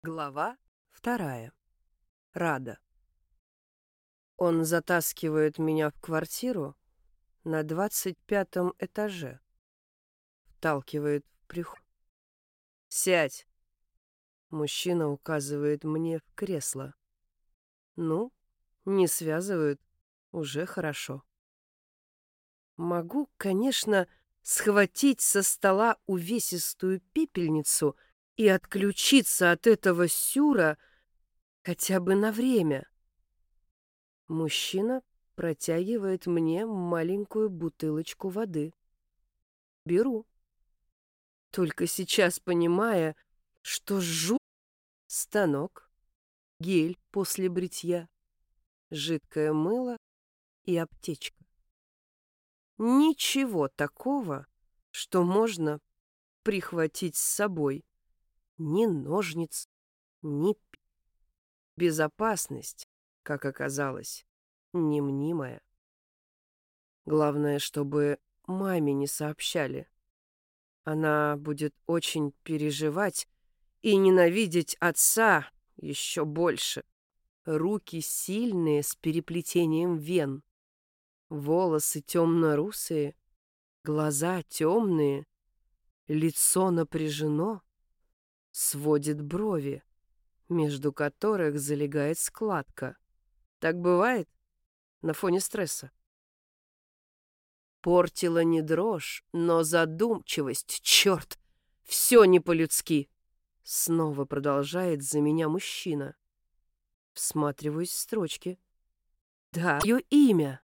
Глава 2. Рада. Он затаскивает меня в квартиру на 25-м этаже. Вталкивает в прихожую. «Сядь!» Мужчина указывает мне в кресло. Ну, не связывают, уже хорошо. Могу, конечно, схватить со стола увесистую пепельницу и отключиться от этого сюра хотя бы на время. Мужчина протягивает мне маленькую бутылочку воды. Беру. Только сейчас понимая, что жжу станок, гель после бритья, жидкое мыло и аптечка. Ничего такого, что можно прихватить с собой. Ни ножниц, ни безопасность, как оказалось, не мнимая. Главное, чтобы маме не сообщали. Она будет очень переживать и ненавидеть отца еще больше. Руки сильные, с переплетением вен. Волосы темно-русые, глаза темные, лицо напряжено, сводит брови, между которых залегает складка. Так бывает на фоне стресса. Портила не дрожь, но задумчивость, черт, все не по-людски. Снова продолжает за меня мужчина. Всматриваюсь в строчки. Да, ее имя.